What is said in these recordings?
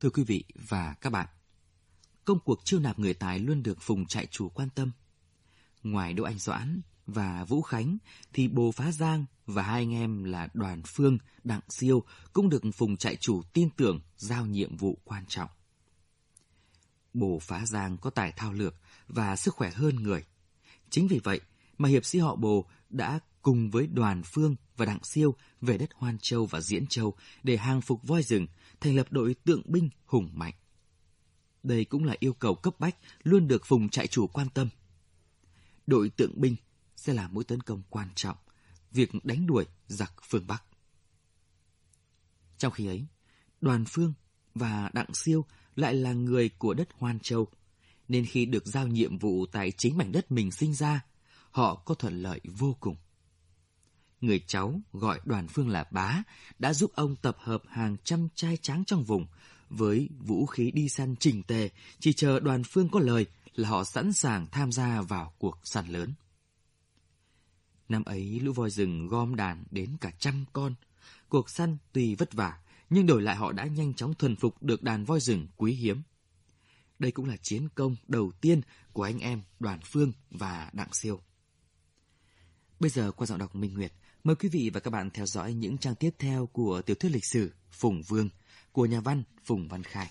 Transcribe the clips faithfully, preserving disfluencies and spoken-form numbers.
Thưa quý vị và các bạn, công cuộc chiêu nạp người tài luôn được Phùng trại chủ quan tâm. Ngoài Đỗ Anh Doãn và Vũ Khánh thì Bồ Phá Giang và hai anh em là Đoàn Phương, Đặng Siêu cũng được Phùng trại chủ tin tưởng giao nhiệm vụ quan trọng. Bồ Phá Giang có tài thao lược và sức khỏe hơn người. Chính vì vậy mà hiệp sĩ họ Bồ đã cùng với Đoàn Phương và Đặng Siêu về đất Hoan Châu và Diễn Châu để hàng phục voi rừng, thành lập đội tượng binh hùng mạnh. Đây cũng là yêu cầu cấp bách luôn được Phùng trại chủ quan tâm. Đội tượng binh sẽ là mũi tấn công quan trọng, việc đánh đuổi giặc phương Bắc. Trong khi ấy, Đoàn Phương và Đặng Siêu lại là người của đất Hoan Châu, nên khi được giao nhiệm vụ tại chính mảnh đất mình sinh ra, họ có thuận lợi vô cùng. Người cháu gọi Đoàn Phương là bá đã giúp ông tập hợp hàng trăm trai tráng trong vùng, với vũ khí đi săn chỉnh tề, chỉ chờ Đoàn Phương có lời là họ sẵn sàng tham gia vào cuộc săn lớn. Năm ấy lũ voi rừng gom đàn đến cả trăm con. Cuộc săn tuy vất vả, nhưng đổi lại họ đã nhanh chóng thuần phục được đàn voi rừng quý hiếm. Đây cũng là chiến công đầu tiên của anh em Đoàn Phương và Đặng Siêu. Bây giờ qua giọng đọc Minh Nguyệt, mời quý vị và các bạn theo dõi những trang tiếp theo của tiểu thuyết lịch sử Phùng Vương của nhà văn Phùng Văn Khai.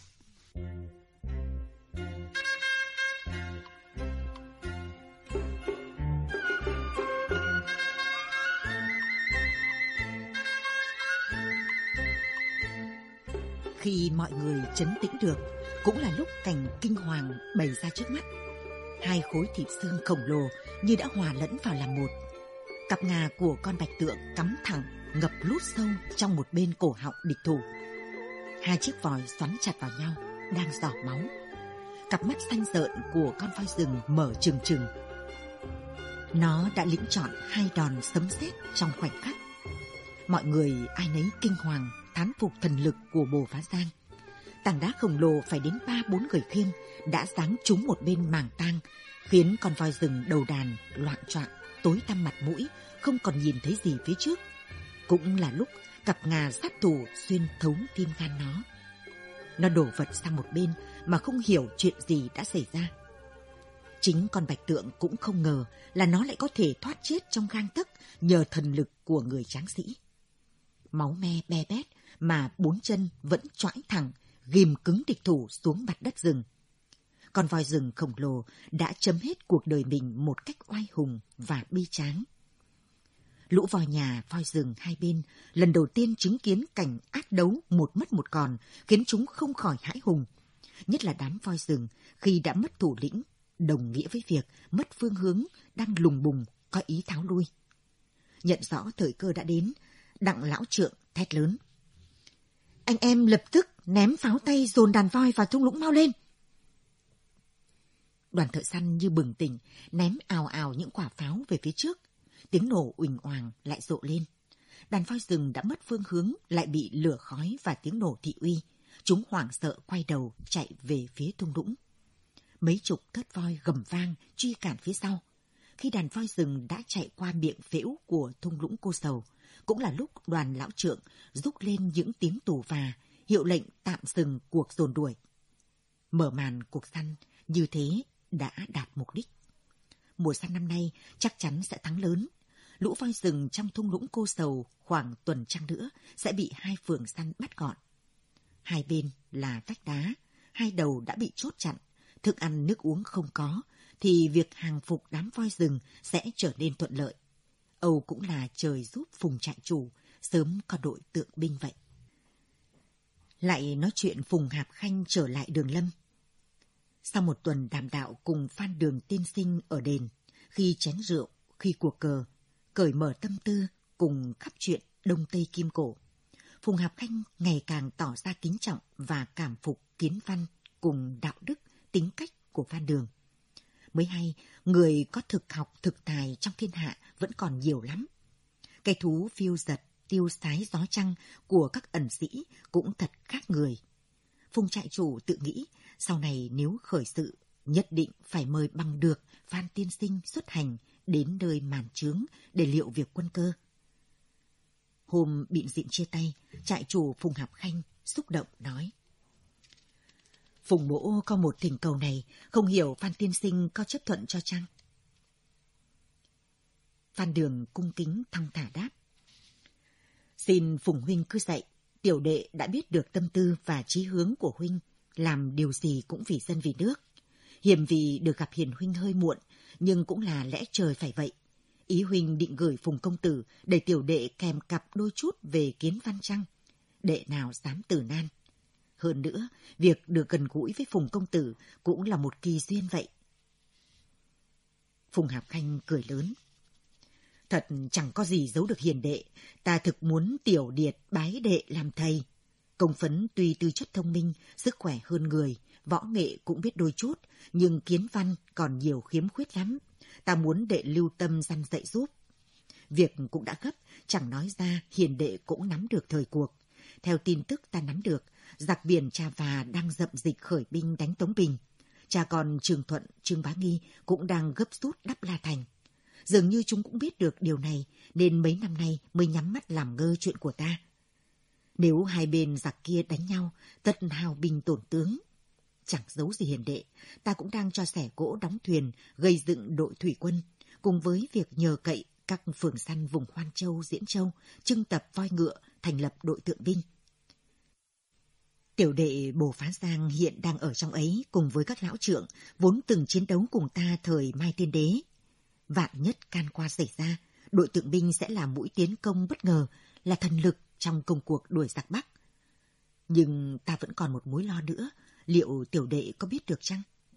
Khi mọi người trấn tĩnh được, cũng là lúc cảnh kinh hoàng bày ra trước mắt. Hai khối thịt xương khổng lồ như đã hòa lẫn vào làm một. Cặp ngà của con bạch tượng cắm thẳng, ngập lút sâu trong một bên cổ họng địch thủ. Hai chiếc vòi xoắn chặt vào nhau, đang rỏ máu. Cặp mắt xanh rợn của con voi rừng mở trừng trừng. Nó đã lĩnh chọn hai đòn sấm sét trong khoảnh khắc. Mọi người ai nấy kinh hoàng, thán phục thần lực của Bồ Phá Giang. Tảng đá khổng lồ phải đến ba bốn người khiêng đã giáng trúng một bên màng tang, khiến con voi rừng đầu đàn loạng choạng, tối tăm mặt mũi, không còn nhìn thấy gì phía trước. Cũng là lúc cặp ngà sát thủ xuyên thấu tim gan nó. Nó đổ vật sang một bên mà không hiểu chuyện gì đã xảy ra. Chính con bạch tượng cũng không ngờ là nó lại có thể thoát chết trong gang tấc nhờ thần lực của người tráng sĩ. Máu me be bét mà bốn chân vẫn choãi thẳng, ghim cứng địch thủ xuống mặt đất rừng. Con voi rừng khổng lồ đã chấm hết cuộc đời mình một cách oai hùng và bi tráng. Lũ voi nhà, voi rừng hai bên lần đầu tiên chứng kiến cảnh ác đấu một mất một còn, khiến chúng không khỏi hãi hùng. Nhất là đám voi rừng khi đã mất thủ lĩnh, đồng nghĩa với việc mất phương hướng, đang lùng bùng, có ý tháo lui. Nhận rõ thời cơ đã đến, Đặng lão trượng thét lớn: "Anh em lập tức ném pháo tay dồn đàn voi vào thung lũng mau lên!" Đoàn thợ săn như bừng tỉnh, ném ào ào những quả pháo về phía trước. Tiếng nổ uỳnh oàng lại rộ lên. Đàn voi rừng đã mất phương hướng, lại bị lửa khói và tiếng nổ thị uy. Chúng hoảng sợ quay đầu chạy về phía thung lũng. Mấy chục thớt voi gầm vang truy cản phía sau. Khi đàn voi rừng đã chạy qua miệng phễu của thung lũng Cô Sầu, cũng là lúc Đoàn lão trượng rúc lên những tiếng tù và, hiệu lệnh tạm dừng cuộc dồn đuổi. Mở màn cuộc săn như thế đã đạt mục đích. Mùa săn năm nay chắc chắn sẽ thắng lớn. Lũ voi rừng trong thung lũng Cô Sầu khoảng tuần trăng nữa sẽ bị hai phường săn bắt gọn. Hai bên là vách đá, hai đầu đã bị chốt chặn, thức ăn nước uống không có, thì việc hàng phục đám voi rừng sẽ trở nên thuận lợi. Âu cũng là trời giúp Phùng trại chủ sớm có đội tượng binh vậy. Lại nói chuyện Phùng Hạp Khanh trở lại Đường Lâm. Sau một tuần đàm đạo cùng Phan Đường tiên sinh ở đền, khi chén rượu, khi cuộc cờ, cởi mở tâm tư cùng khắp chuyện Đông Tây Kim Cổ, Phùng Hạp Khanh ngày càng tỏ ra kính trọng và cảm phục kiến văn cùng đạo đức, tính cách của Phan Đường. Mới hay, người có thực học thực tài trong thiên hạ vẫn còn nhiều lắm. Cái thú phiêu giật, tiêu sái gió trăng của các ẩn sĩ cũng thật khác người. Phùng trại chủ tự nghĩ, sau này nếu khởi sự, nhất định phải mời bằng được Phan tiên sinh xuất hành đến nơi màn trướng để liệu việc quân cơ. Hôm bịn dịn chia tay, trại chủ Phùng Hạp Khanh xúc động nói: Phùng mỗ có một thỉnh cầu này, không hiểu Phan tiên sinh có chấp thuận cho chăng? Phan Đường cung kính thong thả đáp. Xin Phùng huynh cứ dạy, tiểu đệ đã biết được tâm tư và chí hướng của huynh, làm điều gì cũng vì dân vì nước. Hiềm vì được gặp Hiền huynh hơi muộn, nhưng cũng là lẽ trời phải vậy. Ý huynh định gửi Phùng công tử để tiểu đệ kèm cặp đôi chút về kiến văn chăng? Đệ nào dám từ nan. Hơn nữa, việc được gần gũi với Phùng công tử cũng là một kỳ duyên vậy. Phùng Hạp Khanh cười lớn. Thật chẳng có gì giấu được hiền đệ, ta thực muốn tiểu điệt bái đệ làm thầy. Công Phấn tuy tư chất thông minh, sức khỏe hơn người, võ nghệ cũng biết đôi chút, nhưng kiến văn còn nhiều khiếm khuyết lắm. Ta muốn đệ lưu tâm răn dạy giúp. Việc cũng đã gấp, chẳng nói ra hiền đệ cũng nắm được thời cuộc. Theo tin tức ta nắm được, giặc biển Trà Và đang dậm dịch khởi binh đánh Tống Bình. Cha con Trương Thuận, Trương Bá Nghi cũng đang gấp rút đắp La Thành. Dường như chúng cũng biết được điều này, nên mấy năm nay mới nhắm mắt làm ngơ chuyện của ta. Nếu hai bên giặc kia đánh nhau, tất hao binh tổn tướng. Chẳng giấu gì hiền đệ, ta cũng đang cho xẻ gỗ đóng thuyền, gây dựng đội thủy quân, cùng với việc nhờ cậy các phường săn vùng Hoan Châu, Diễn Châu, trưng tập voi ngựa, thành lập đội tượng binh. Tiểu đệ Bồ Phá Giang hiện đang ở trong ấy cùng với các lão trượng, vốn từng chiến đấu cùng ta thời Mai Tiên Đế. Vạn nhất can qua xảy ra, đội tượng binh sẽ là mũi tiến công bất ngờ, là thần lực trong công cuộc đuổi giặc Bắc. Nhưng ta vẫn còn một mối lo nữa, liệu tiểu đệ có biết được chăng?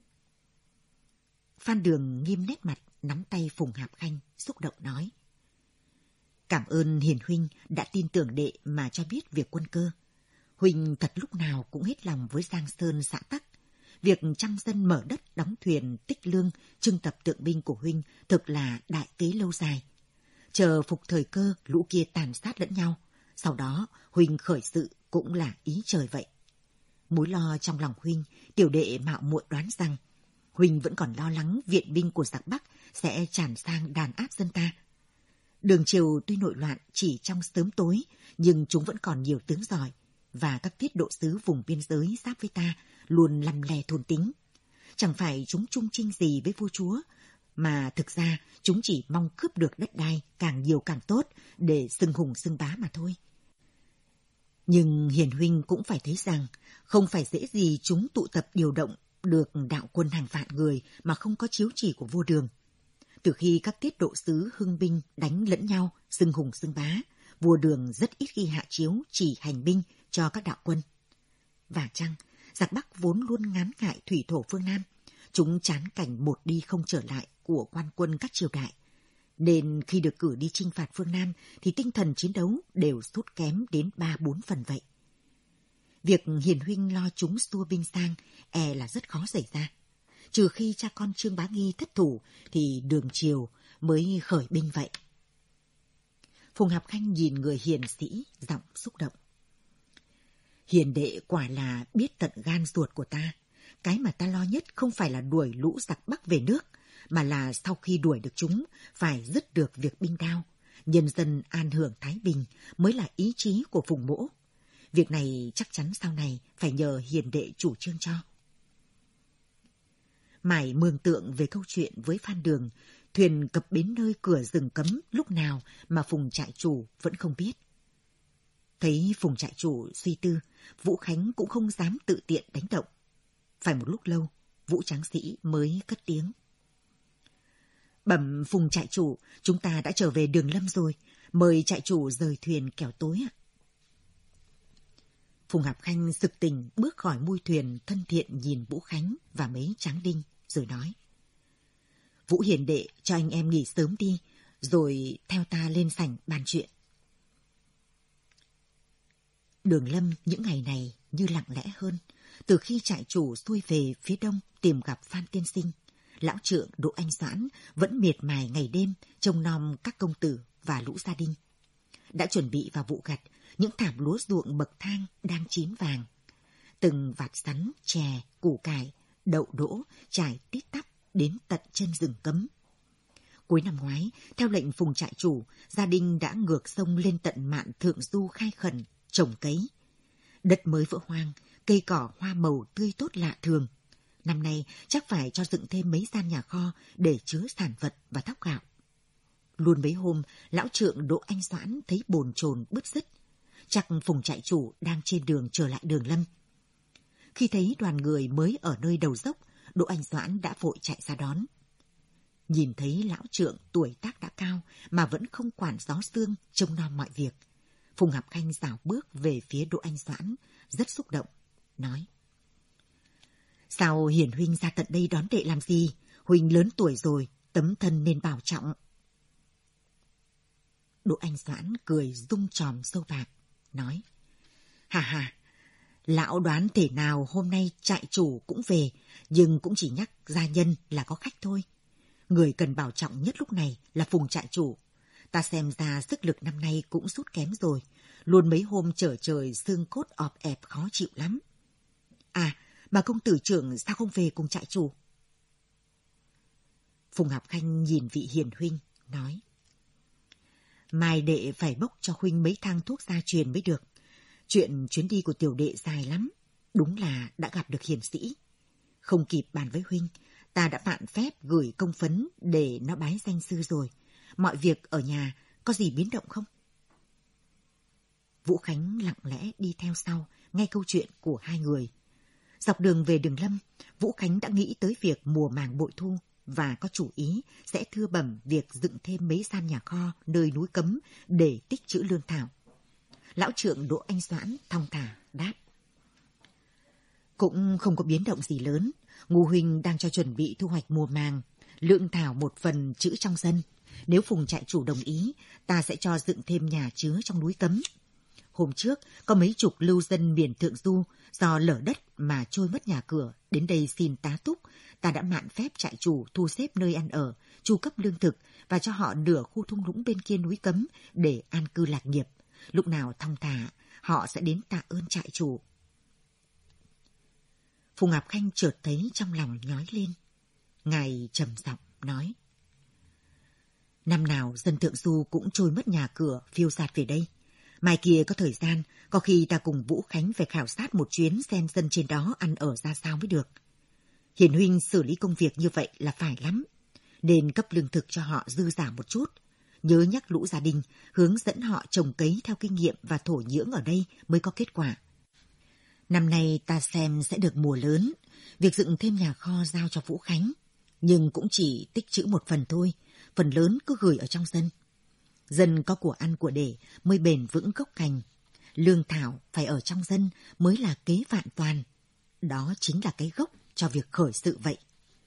Phan Đường nghiêm nét mặt, nắm tay Phùng Hạp Khanh, xúc động nói. Cảm ơn hiền huynh đã tin tưởng đệ mà cho biết việc quân cơ. Huynh thật lúc nào cũng hết lòng với Giang Sơn xã Tắc. Việc trăm dân mở đất, đóng thuyền, tích lương, trưng tập tượng binh của huynh thực là đại kế lâu dài. Chờ phục thời cơ, lũ kia tàn sát lẫn nhau. Sau đó, huynh khởi sự cũng là ý trời vậy. Mối lo trong lòng huynh, tiểu đệ mạo muội đoán rằng huynh vẫn còn lo lắng viện binh của giặc Bắc sẽ tràn sang đàn áp dân ta. Đường triều tuy nội loạn chỉ trong sớm tối, nhưng chúng vẫn còn nhiều tướng giỏi, và các tiết độ sứ vùng biên giới giáp với ta luôn lăm le thôn tính. Chẳng phải chúng chung chinh gì với vua chúa, mà thực ra chúng chỉ mong cướp được đất đai càng nhiều càng tốt để xưng hùng xưng bá mà thôi. Nhưng hiền huynh cũng phải thấy rằng không phải dễ gì chúng tụ tập điều động được đạo quân hàng vạn người mà không có chiếu chỉ của vua Đường. Từ khi các tiết độ sứ hưng binh đánh lẫn nhau, xưng hùng xưng bá, vua Đường rất ít khi hạ chiếu chỉ hành binh cho các đạo quân. Và chăng, giặc Bắc vốn luôn ngán ngại thủy thổ phương Nam, chúng chán cảnh một đi không trở lại của quan quân các triều đại, nên khi được cử đi chinh phạt phương Nam thì tinh thần chiến đấu đều sút kém đến ba bốn phần vậy. Việc hiền huynh lo chúng xua binh sang e là rất khó xảy ra. Trừ khi cha con Trương Bá Nghi thất thủ thì Đường triều mới khởi binh vậy. Phùng Hạp Khanh nhìn người hiền sĩ, giọng xúc động. Hiền đệ quả là biết tận gan ruột của ta. Cái mà ta lo nhất không phải là đuổi lũ giặc Bắc về nước, mà là sau khi đuổi được chúng, phải dứt được việc binh đao. Nhân dân an hưởng thái bình mới là ý chí của Phùng mỗ. Việc này chắc chắn sau này phải nhờ hiền đệ chủ trương cho. Mải mường tượng về câu chuyện với Phan Đường, thuyền cập bến nơi cửa rừng cấm lúc nào mà Phùng trại chủ vẫn không biết. Thấy Phùng trại chủ suy tư, Vũ Khánh cũng không dám tự tiện đánh động. Phải một lúc lâu, Vũ tráng sĩ mới cất tiếng. Bẩm Phùng trại chủ, chúng ta đã trở về Đường Lâm rồi, mời trại chủ rời thuyền kẻo tối ạ. Phùng Hạp Khanh sực tỉnh bước khỏi mui thuyền, thân thiện nhìn Vũ Khánh và mấy tráng đinh, rồi nói. Vũ hiền đệ cho anh em nghỉ sớm đi, rồi theo ta lên sảnh bàn chuyện. Đường Lâm những ngày này như lặng lẽ hơn. Từ khi trại chủ xuôi về phía đông tìm gặp Phan tiên sinh, lão trượng Đỗ Anh Doãn vẫn miệt mài ngày đêm trông nom các công tử và lũ gia đình. Đã chuẩn bị vào vụ gặt, những thảm lúa ruộng bậc thang đang chín vàng. Từng vạt sắn, chè, củ cải, đậu đỗ trải tít tắp đến tận chân rừng cấm. Cuối năm ngoái, theo lệnh Phùng trại chủ, gia đình đã ngược sông lên tận mạn Thượng Du khai khẩn, trồng cấy. Đất mới vỡ hoang, cây cỏ hoa màu tươi tốt lạ thường. Năm nay chắc phải cho dựng thêm mấy gian nhà kho để chứa sản vật và thóc gạo. Luôn mấy hôm, lão trượng Đỗ Anh Doãn thấy bồn chồn bứt rứt. Chắc Phùng trại chủ đang trên đường trở lại Đường Lâm. Khi thấy đoàn người mới ở nơi đầu dốc, Đỗ Anh Doãn đã vội chạy ra đón. Nhìn thấy lão trượng tuổi tác đã cao mà vẫn không quản gió sương, trông nom mọi việc, Phùng Hạp Khanh rảo bước về phía Đỗ Anh Doãn, rất xúc động, nói: Sao Hiển huynh ra tận đây đón đệ làm gì? Huynh lớn tuổi rồi, tấm thân nên bảo trọng. Đỗ Anh Doãn cười rung tròm râu bạc, nói: Hà hà, lão đoán thể nào hôm nay trại chủ cũng về, nhưng cũng chỉ nhắc gia nhân là có khách thôi. Người cần bảo trọng nhất lúc này là Phùng trại chủ. Ta xem ra sức lực năm nay cũng sút kém rồi, luôn mấy hôm trở trời xương cốt ọp ẹp khó chịu lắm. À, mà công tử trưởng sao không về cùng trại chủ? Phùng Hạp Khanh nhìn vị hiền huynh, nói: Mai đệ phải bốc cho huynh mấy thang thuốc gia truyền mới được. Chuyện chuyến đi của tiểu đệ dài lắm, đúng là đã gặp được hiền sĩ. Không kịp bàn với huynh, ta đã vạn phép gửi công phấn để nó bái danh sư rồi. Mọi việc ở nhà có gì biến động không? Vũ Khánh lặng lẽ đi theo sau, nghe câu chuyện của hai người. Dọc đường về Đường Lâm, Vũ Khánh đã nghĩ tới việc mùa màng bội thu và có chủ ý sẽ thưa bẩm việc dựng thêm mấy gian nhà kho nơi núi Cấm để tích trữ lương thảo. Lão trượng Đỗ Anh Doãn thong thả đáp: Cũng không có biến động gì lớn. Ngô huynh đang cho chuẩn bị thu hoạch mùa màng, lương thảo một phần trữ trong dân. Nếu Phùng trại chủ đồng ý, ta sẽ cho dựng thêm nhà chứa trong núi Cấm. Hôm trước, có mấy chục lưu dân miền Thượng Du do lở đất mà trôi mất nhà cửa, đến đây xin tá túc. Ta đã mạn phép trại chủ thu xếp nơi ăn ở, chu cấp lương thực và cho họ nửa khu thung lũng bên kia núi Cấm để an cư lạc nghiệp. Lúc nào thong thả, họ sẽ đến tạ ơn trại chủ. Phùng Hạp Khanh chợt thấy trong lòng nhói lên. Ngài trầm giọng nói: Năm nào dân Thượng Du cũng trôi mất nhà cửa, phiêu dạt về đây. Mai kia có thời gian, có khi ta cùng Vũ Khánh về khảo sát một chuyến xem dân trên đó ăn ở ra sao mới được. Hiền huynh xử lý công việc như vậy là phải lắm, nên cấp lương thực cho họ dư giả một chút. Nhớ nhắc lũ gia đình, hướng dẫn họ trồng cấy theo kinh nghiệm và thổ nhưỡng ở đây mới có kết quả. Năm nay ta xem sẽ được mùa lớn, việc dựng thêm nhà kho giao cho Vũ Khánh, nhưng cũng chỉ tích trữ một phần thôi, phần lớn cứ gửi ở trong dân. Dân có của ăn của để mới bền vững gốc cành. Lương thảo phải ở trong dân mới là kế vạn toàn. Đó chính là cái gốc cho việc khởi sự vậy.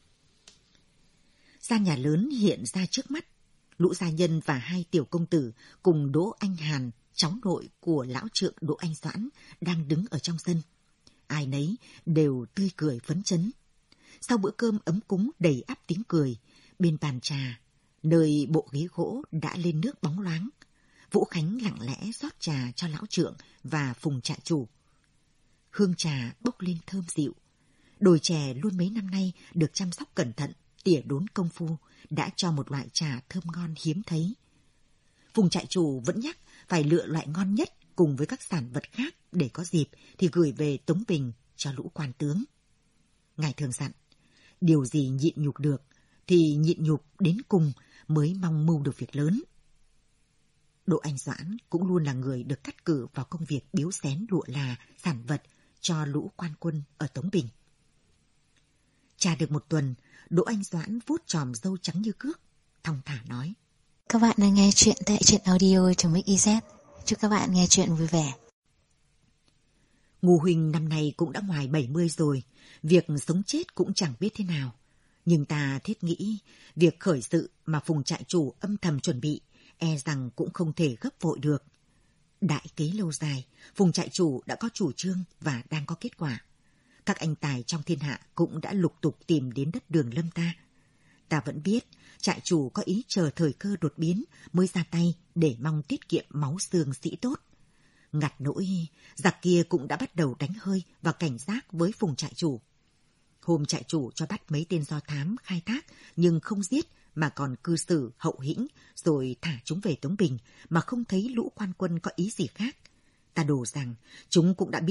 Gian nhà lớn hiện ra trước mắt. Lũ gia nhân và hai tiểu công tử cùng Đỗ Anh Hàn, cháu nội của lão trượng Đỗ Anh Doãn, đang đứng ở trong sân. Ai nấy đều tươi cười phấn chấn. Sau bữa cơm ấm cúng đầy ắp tiếng cười, bên bàn trà, nơi bộ ghế gỗ đã lên nước bóng loáng, Vũ Khánh lặng lẽ rót trà cho lão trượng và Phùng trại chủ. Hương trà bốc lên thơm dịu. Đồi chè luôn mấy năm nay được chăm sóc cẩn thận, tỉa đốn công phu, đã cho một loại trà thơm ngon hiếm thấy. Phùng trại chủ vẫn nhắc phải lựa loại ngon nhất cùng với các sản vật khác để có dịp thì gửi về Tống Bình cho lũ quan tướng. Ngài thường dặn, điều gì nhịn nhục được thì nhịn nhục đến cùng mới mong mưu được việc lớn. Đỗ Anh Doãn cũng luôn là người được cắt cử vào công việc biếu xén lụa là, sản vật cho lũ quan quân ở Tống Bình. Trà được một tuần, Đỗ Anh Doãn vuốt chòm râu trắng như cước, thong thả nói: Các bạn đang nghe chuyện tại truyện audio chấm ích zét. Chúc các bạn nghe chuyện vui vẻ. Ngô huynh năm nay cũng đã ngoài bảy mươi rồi, việc sống chết cũng chẳng biết thế nào. Nhưng ta thiết nghĩ, việc khởi sự mà Phùng trại chủ âm thầm chuẩn bị, e rằng cũng không thể gấp vội được. Đại kế lâu dài, Phùng trại chủ đã có chủ trương và đang có kết quả. Các anh tài trong thiên hạ cũng đã lục tục tìm đến đất Đường Lâm ta. Ta vẫn biết, trại chủ có ý chờ thời cơ đột biến mới ra tay để mong tiết kiệm máu xương sĩ tốt. Ngặt nỗi, giặc kia cũng đã bắt đầu đánh hơi và cảnh giác với Phùng trại chủ. Hôm trại chủ cho bắt mấy tên do thám khai thác nhưng không giết mà còn cư xử hậu hĩnh rồi thả chúng về Tống Bình mà không thấy lũ quan quân có ý gì khác. Ta đổ rằng chúng cũng đã biết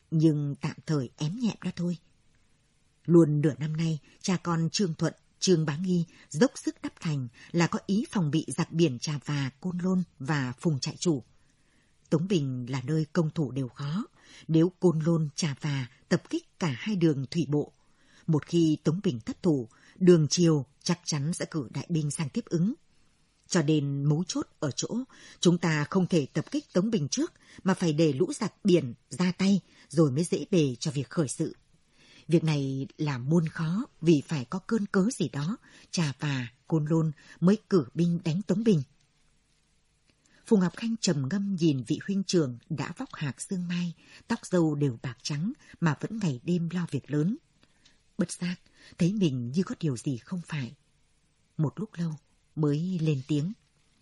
nhưng tạm thời ém nhẹm đó thôi. Luôn nửa năm nay, cha con Trương Thuận, Trương Bá Nghi dốc sức đắp thành là có ý phòng bị giặc biển Trà Và, Côn Lôn và Phùng Trại Chủ. Tống Bình là nơi công thủ đều khó, nếu Côn Lôn, Trà Và tập kích cả hai đường thủy bộ, một khi Tống Bình thất thủ, Đường Triều chắc chắn sẽ cử đại binh sang tiếp ứng. Cho nên mấu chốt ở chỗ, chúng ta không thể tập kích Tống Bình trước, mà phải để lũ giặc biển ra tay, rồi mới dễ bề cho việc khởi sự. Việc này là muôn khó, vì phải có cơn cớ gì đó, Trà Và, Côn Lôn mới cử binh đánh Tống Bình. Phùng Ngọc Khanh trầm ngâm nhìn vị huynh trưởng đã vóc hạc xương mai, tóc râu đều bạc trắng mà vẫn ngày đêm lo việc lớn. Bất giác, thấy mình như có điều gì không phải. Một lúc lâu mới lên tiếng.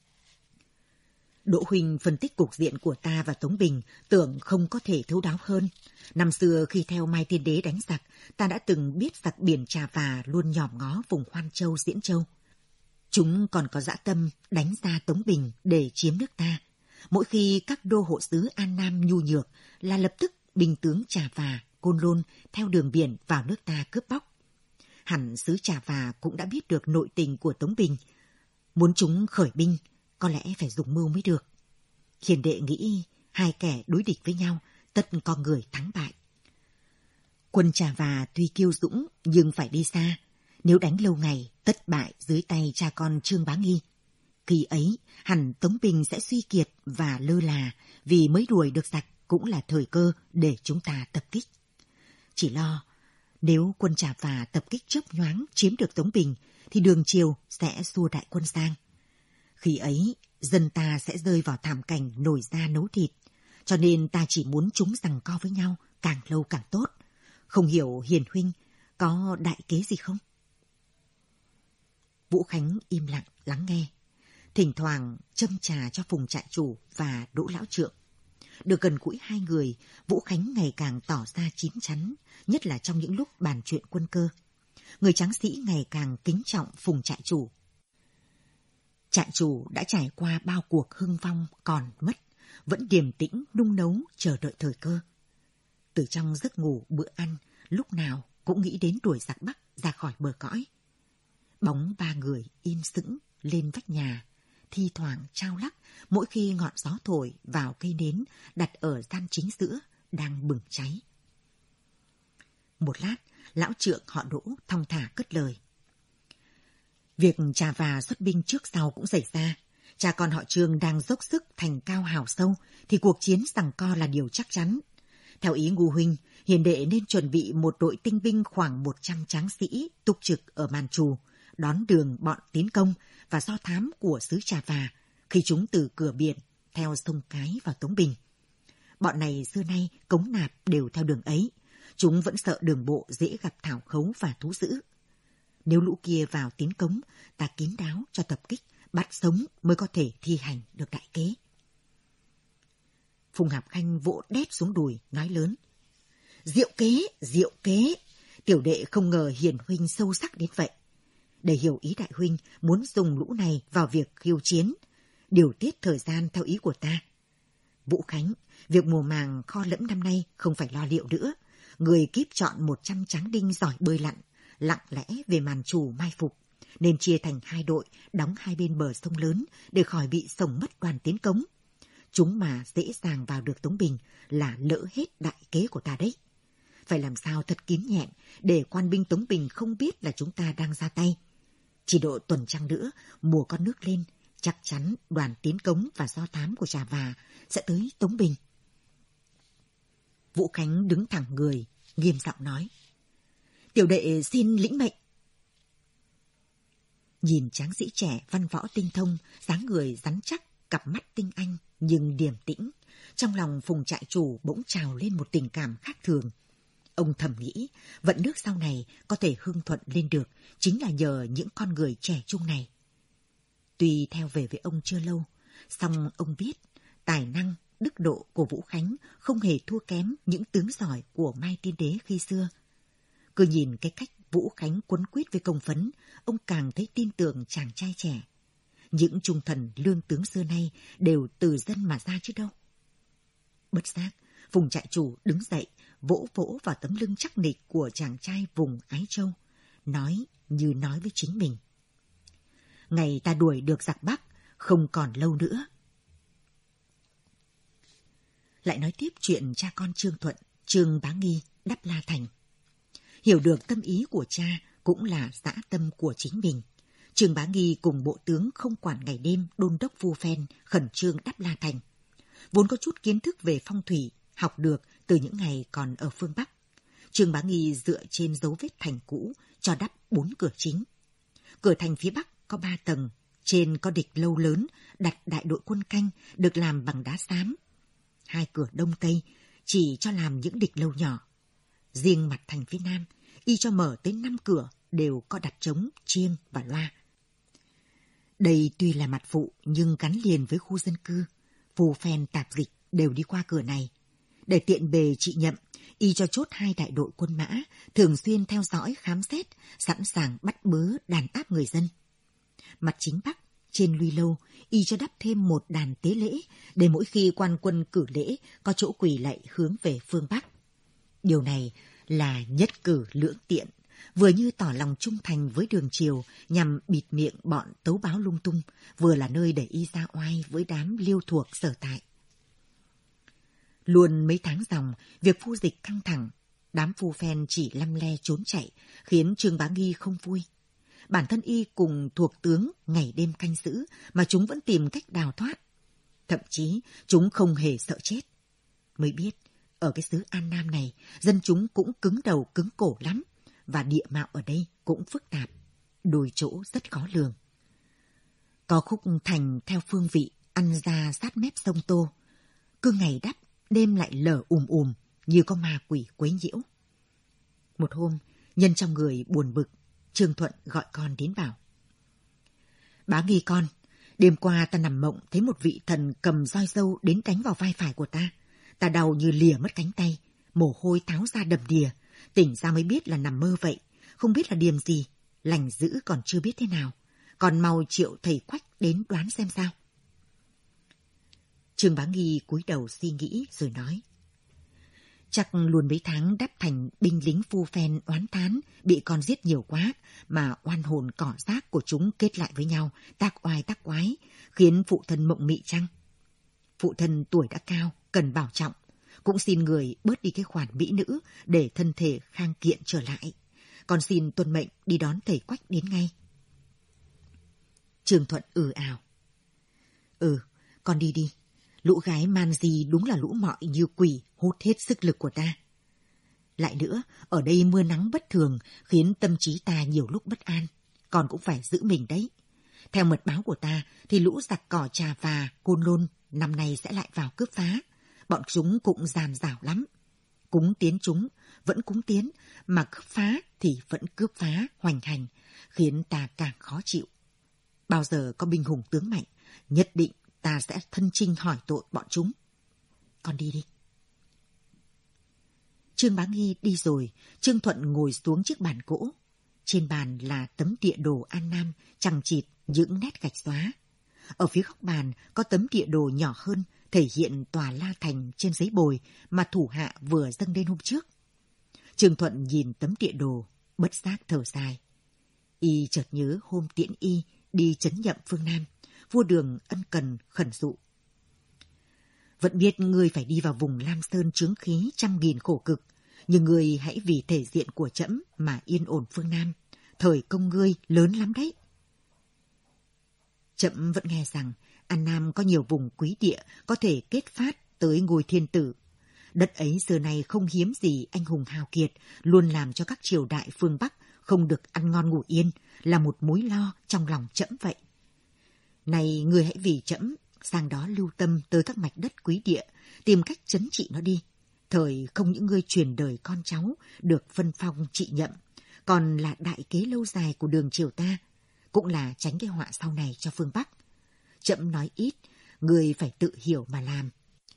Đỗ huynh phân tích cục diện của ta và Tống Bình, tưởng không có thể thấu đáo hơn. Năm xưa khi theo Mai Tiên Đế đánh giặc, ta đã từng biết giặc biển Trà Và luôn nhòm ngó vùng Hoan Châu, Diễn Châu. Chúng còn có dã tâm đánh ra Tống Bình để chiếm nước ta. Mỗi khi các đô hộ sứ An Nam nhu nhược là lập tức binh tướng Trà Và, Côn Lôn theo đường biển vào nước ta cướp bóc. Hẳn sứ Trà Và cũng đã biết được nội tình của Tống Bình. Muốn chúng khởi binh, có lẽ phải dùng mưu mới được. Hiền đệ nghĩ hai kẻ đối địch với nhau, tất có người thắng bại. Quân Trà Và tuy kiêu dũng nhưng phải đi xa. Nếu đánh lâu ngày, tất bại dưới tay cha con Trương Bá Nghi. Khi ấy, hẳn Tống Bình sẽ suy kiệt và lơ là, vì mới đuổi được giặc cũng là thời cơ để chúng ta tập kích. Chỉ lo, nếu quân Trà Và tập kích chớp nhoáng chiếm được Tống Bình, thì Đường Triều sẽ xua đại quân sang. Khi ấy, dân ta sẽ rơi vào thảm cảnh nổi da nấu thịt. Cho nên ta chỉ muốn chúng giằng co với nhau, càng lâu càng tốt. Không hiểu Hiền huynh có đại kế gì không? Vũ Khánh im lặng lắng nghe, thỉnh thoảng châm trà cho Phùng Trại Chủ và Đỗ Lão Trượng. Được gần gũi hai người, Vũ Khánh ngày càng tỏ ra chín chắn, nhất là trong những lúc bàn chuyện quân cơ. Người tráng sĩ ngày càng kính trọng Phùng Trại Chủ. Trại Chủ đã trải qua bao cuộc hưng vong còn mất, vẫn điềm tĩnh nung nấu chờ đợi thời cơ. Từ trong giấc ngủ bữa ăn, lúc nào cũng nghĩ đến đuổi giặc Bắc ra khỏi bờ cõi. Bóng ba người im sững lên vách nhà, thi thoảng trao lắc mỗi khi ngọn gió thổi vào cây nến đặt ở gian chính giữa đang bừng cháy. Một lát, lão Trượng họ Đỗ thong thả cất lời. Việc Trà Và xuất binh trước sau cũng xảy ra. Cha con họ Trương đang dốc sức thành cao hào sâu, thì cuộc chiến giằng co là điều chắc chắn. Theo ý Ngô huynh, Hiền đệ nên chuẩn bị một đội tinh binh khoảng một trăm tráng sĩ túc trực ở màn trù, đón đường bọn tiến công và do thám của xứ Trà Và khi chúng từ cửa biển theo sông Cái vào Tống Bình. Bọn này xưa nay cống nạp đều theo đường ấy. Chúng vẫn sợ đường bộ dễ gặp thảo khấu và thú dữ. Nếu lũ kia vào tiến cống, ta kín đáo cho tập kích, bắt sống mới có thể thi hành được đại kế. Phùng Ngọc Khanh vỗ đét xuống đùi, nói lớn. Diệu kế, diệu kế. Tiểu đệ không ngờ Hiền huynh sâu sắc đến vậy. Để hiểu ý đại huynh muốn dùng lũ này vào việc khiêu chiến, điều tiết thời gian theo ý của ta. Vũ Khánh, việc mùa màng kho lẫm năm nay không phải lo liệu nữa. Người kíp chọn một trăm tráng đinh giỏi bơi lặn, lặng lẽ về màn trù mai phục, nên chia thành hai đội, đóng hai bên bờ sông lớn để khỏi bị sổng mất đoàn tiến cống. Chúng mà dễ dàng vào được Tống Bình là lỡ hết đại kế của ta đấy. Phải làm sao thật kín nhẹn để quan binh Tống Bình không biết là chúng ta đang ra tay. Chỉ độ tuần trăng nữa, mùa con nước lên, chắc chắn đoàn tiến cống và do thám của Trà Và sẽ tới Tống Bình. Vũ Khánh đứng thẳng người, nghiêm giọng nói. Tiểu đệ xin lĩnh mệnh. Nhìn tráng sĩ trẻ văn võ tinh thông, dáng người rắn chắc, cặp mắt tinh anh nhưng điềm tĩnh, trong lòng Phùng Trại Chủ bỗng trào lên một tình cảm khác thường. Ông thầm nghĩ, vận nước sau này có thể hưng thuận lên được chính là nhờ những con người trẻ trung này. Tuy theo về với ông chưa lâu, song ông biết tài năng, đức độ của Vũ Khánh không hề thua kém những tướng giỏi của Mai Tiên Đế khi xưa. Cứ nhìn cái cách Vũ Khánh quấn quýt với công phấn, ông càng thấy tin tưởng chàng trai trẻ. Những trung thần lương tướng xưa nay đều từ dân mà ra chứ đâu. Bất giác, Phùng Trại Chủ đứng dậy, vỗ vỗ vào tấm lưng chắc nịch của chàng trai vùng Ái Châu, nói như nói với chính mình. Ngày ta đuổi được giặc Bắc, không còn lâu nữa. Lại nói tiếp chuyện cha con Trương Thuận, Trương Bá Nghi đắp La Thành. Hiểu được tâm ý của cha cũng là dã tâm của chính mình. Trương Bá Nghi cùng bộ tướng không quản ngày đêm đôn đốc Phu Phen khẩn trương đắp La Thành. Vốn có chút kiến thức về phong thủy, học được từ những ngày còn ở phương Bắc. Trương Bá Nghi dựa trên dấu vết thành cũ cho đắp bốn cửa chính. Cửa thành phía Bắc có ba tầng, trên có địch lâu lớn đặt đại đội quân canh được làm bằng đá xám. Hai cửa Đông Tây chỉ cho làm những địch lâu nhỏ. Riêng mặt thành phía Nam, y cho mở tới năm cửa đều có đặt trống, chiêng và loa. Đây tuy là mặt phụ nhưng gắn liền với khu dân cư. Phù Phen tạp dịch đều đi qua cửa này. Để tiện bề trị nhậm, y cho chốt hai đại đội quân mã, thường xuyên theo dõi khám xét, sẵn sàng bắt bớ đàn áp người dân. Mặt chính Bắc, trên Luy Lâu, y cho đắp thêm một đàn tế lễ, để mỗi khi quan quân cử lễ có chỗ quỳ lạy hướng về phương Bắc. Điều này là nhất cử lưỡng tiện, vừa như tỏ lòng trung thành với đường triều nhằm bịt miệng bọn tấu báo lung tung, vừa là nơi để y ra oai với đám liêu thuộc sở tại. Luôn mấy tháng dòng, việc phu dịch căng thẳng, đám Phu Phen chỉ lăm le trốn chạy, khiến Trương Bá Nghi không vui. Bản thân y cùng thuộc tướng ngày đêm canh giữ, mà chúng vẫn tìm cách đào thoát. Thậm chí chúng không hề sợ chết. Mới biết, ở cái xứ An Nam này, dân chúng cũng cứng đầu cứng cổ lắm, và địa mạo ở đây cũng phức tạp, đôi chỗ rất khó lường. Có khúc thành theo phương vị, ăn ra sát mép sông Tô. Cứ ngày đắp, đêm lại lở ùm ùm, như có ma quỷ quấy nhiễu. Một hôm, nhân trong người buồn bực, Trương Thuận gọi con đến bảo. Bá Nghi con, đêm qua ta nằm mộng thấy một vị thần cầm roi dâu đến đánh vào vai phải của ta. Ta đau như lìa mất cánh tay, mồ hôi tháo ra đầm đìa. Tỉnh ra mới biết là nằm mơ vậy, không biết là điềm gì, lành dữ còn chưa biết thế nào. Còn mau triệu thầy Quách đến đoán xem sao. Trương Bá Nghi cúi đầu suy nghĩ rồi nói. Chắc luôn mấy tháng đắp thành binh lính Phu Phen oán thán, bị con giết nhiều quá, mà oan hồn cỏ rác của chúng kết lại với nhau, tác oai tác quái, khiến phụ thân mộng mị chăng? Phụ thân tuổi đã cao, cần bảo trọng, cũng xin người bớt đi cái khoản mỹ nữ để thân thể khang kiện trở lại. Con xin tuân mệnh đi đón thầy Quách đến ngay. Trương Thuận ừ ào. Ừ, con đi đi. Lũ gái man di đúng là lũ mọi như quỷ, hút hết sức lực của ta. Lại nữa, ở đây mưa nắng bất thường khiến tâm trí ta nhiều lúc bất an. Con cũng phải giữ mình đấy. Theo mật báo của ta thì lũ giặc cỏ Trà Và, Côn Lôn năm nay sẽ lại vào cướp phá. Bọn chúng cũng giàn giảo lắm. Cúng tiến chúng, vẫn cúng tiến, mà cướp phá thì vẫn cướp phá, hoành hành, khiến ta càng khó chịu. Bao giờ có binh hùng tướng mạnh, nhất định ta sẽ thân chinh hỏi tội bọn chúng. Con đi đi. Trương Bá Nghi đi rồi, Trương Thuận ngồi xuống chiếc bàn gỗ. Trên bàn là tấm địa đồ An Nam, chằng chịt những nét gạch xóa. Ở phía góc bàn có tấm địa đồ nhỏ hơn, thể hiện tòa La Thành trên giấy bồi mà thủ hạ vừa dâng lên hôm trước. Trương Thuận nhìn tấm địa đồ, bất giác thở dài. Y chợt nhớ hôm tiễn y đi trấn nhậm phương Nam, vua Đường ân cần khẩn dụ. Vẫn biết ngươi phải đi vào vùng Lam Sơn chướng khí trăm nghìn khổ cực, nhưng ngươi hãy vì thể diện của trẫm mà yên ổn phương Nam. Thời công ngươi lớn lắm đấy. Trẫm vẫn nghe rằng An Nam có nhiều vùng quý địa có thể kết phát tới ngôi thiên tử. Đất ấy xưa nay không hiếm gì anh hùng hào kiệt, luôn làm cho các triều đại phương Bắc không được ăn ngon ngủ yên, là một mối lo trong lòng trẫm vậy. Này ngươi hãy vì trẫm sang đó lưu tâm tới các mạch đất quý địa, tìm cách trấn trị nó đi. Thời không những ngươi truyền đời con cháu được phân phong trị nhậm, còn là đại kế lâu dài của đường triều ta, cũng là tránh cái họa sau này cho phương Bắc. Trẫm nói ít, ngươi phải tự hiểu mà làm.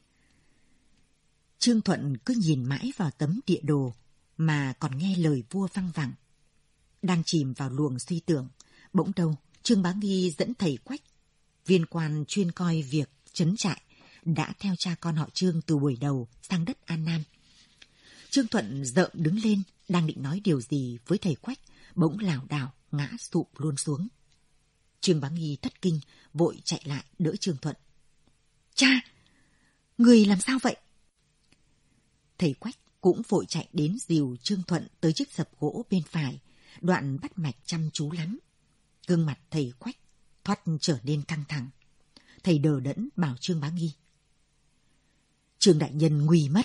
Trương Thuận cứ nhìn mãi vào tấm địa đồ mà còn nghe lời vua văng vẳng. Đang chìm vào luồng suy tưởng, bỗng đâu Trương Bá Nghi dẫn thầy Quách, viên quan chuyên coi việc trấn trại, đã theo cha con họ Trương từ buổi đầu sang đất An Nam. Trương Thuận rợm đứng lên, đang định nói điều gì với thầy Quách, bỗng lảo đảo ngã sụp luôn xuống. Trương Bá Nghi thất kinh, vội chạy lại đỡ Trương Thuận. Cha, người làm sao vậy? Thầy Quách cũng vội chạy đến dìu Trương Thuận tới chiếc sập gỗ bên phải, đoạn bắt mạch chăm chú lắm. Gương mặt thầy Quách thoát trở nên căng thẳng. Thầy đờ đẫn bảo Trương Bá Nghi. Trương đại nhân nguy mất.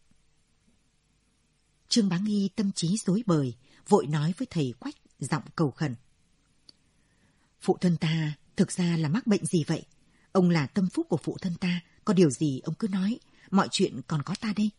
Trương Bá Nghi tâm trí rối bời, vội nói với thầy Quách giọng cầu khẩn. Phụ thân ta thực ra là mắc bệnh gì vậy? Ông là tâm phúc của phụ thân ta, có điều gì ông cứ nói, mọi chuyện còn có ta đây.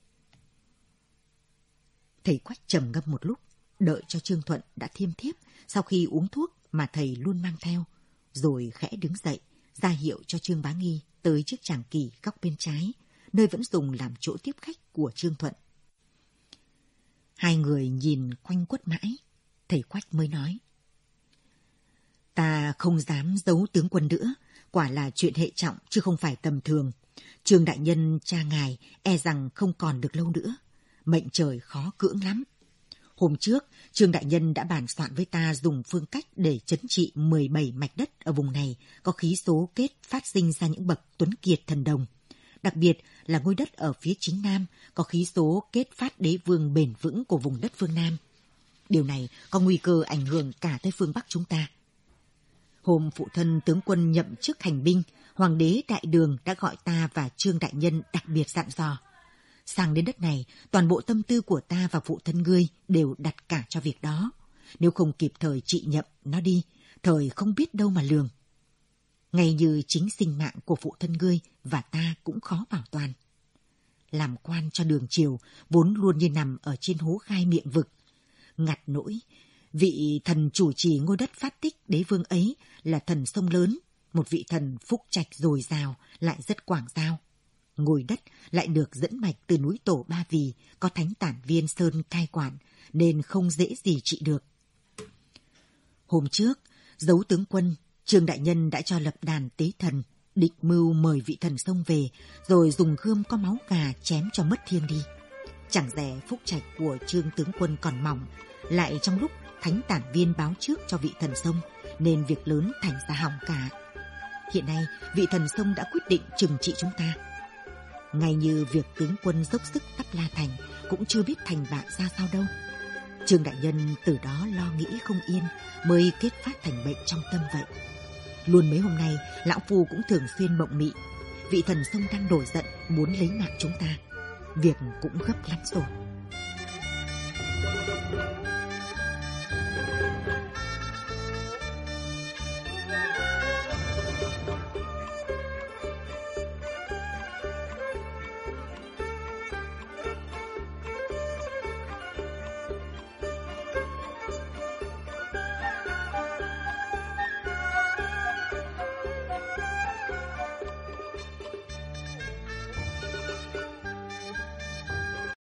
Thầy Quách trầm ngâm một lúc, đợi cho Trương Thuận đã thiêm thiếp sau khi uống thuốc mà thầy luôn mang theo, rồi khẽ đứng dậy, ra hiệu cho Trương Bá Nghi tới chiếc tràng kỳ góc bên trái, nơi vẫn dùng làm chỗ tiếp khách của Trương Thuận. Hai người nhìn quanh quất mãi, thầy Quách mới nói. Ta không dám giấu tướng quân nữa, quả là chuyện hệ trọng chứ không phải tầm thường. Trương đại nhân cha ngài e rằng không còn được lâu nữa, mệnh trời khó cưỡng lắm. Hôm trước, Trương đại nhân đã bàn soạn với ta dùng phương cách để trấn trị mười bảy mạch đất ở vùng này có khí số kết phát sinh ra những bậc tuấn kiệt thần đồng. Đặc biệt là ngôi đất ở phía chính nam có khí số kết phát đế vương bền vững của vùng đất phương Nam. Điều này có nguy cơ ảnh hưởng cả tới phương Bắc chúng ta. Hôm phụ thân tướng quân nhậm chức hành binh, Hoàng đế Đại Đường đã gọi ta và Trương đại nhân đặc biệt dặn dò. Sang đến đất này, toàn bộ tâm tư của ta và phụ thân ngươi đều đặt cả cho việc đó. Nếu không kịp thời trị nhậm nó đi, thời không biết đâu mà lường. Ngay như chính sinh mạng của phụ thân ngươi và ta cũng khó bảo toàn. Làm quan cho đường triều vốn luôn như nằm ở trên hố khai miệng vực. Ngặt nỗi, vị thần chủ trì ngôi đất phát tích đế vương ấy là thần sông lớn, một vị thần phúc trạch dồi dào lại rất quảng giao. Ngôi đất lại được dẫn mạch từ núi Tổ Ba Vì, có thánh tản viên sơn cai quản, nên không dễ gì trị được. Hôm trước, giấu tướng quân, Trương đại nhân đã cho lập đàn tế thần, định mưu mời vị thần sông về, rồi dùng gươm có máu gà chém cho mất thiên đi. Chẳng dè phúc trạch của Trương tướng quân còn mỏng, lại trong lúc thánh tản viên báo trước cho vị thần sông, nên việc lớn thành ra hỏng cả. Hiện nay, vị thần sông đã quyết định trừng trị chúng ta. Ngay như việc tướng quân dốc sức đắp La Thành cũng chưa biết thành bại ra sao đâu. Trương đại nhân từ đó lo nghĩ không yên, mới kết phát thành bệnh trong tâm vậy. Luôn mấy hôm nay, lão phu cũng thường xuyên mộng mị. Vị thần sông đang nổi giận muốn lấy mạng chúng ta. Việc cũng gấp lắm rồi.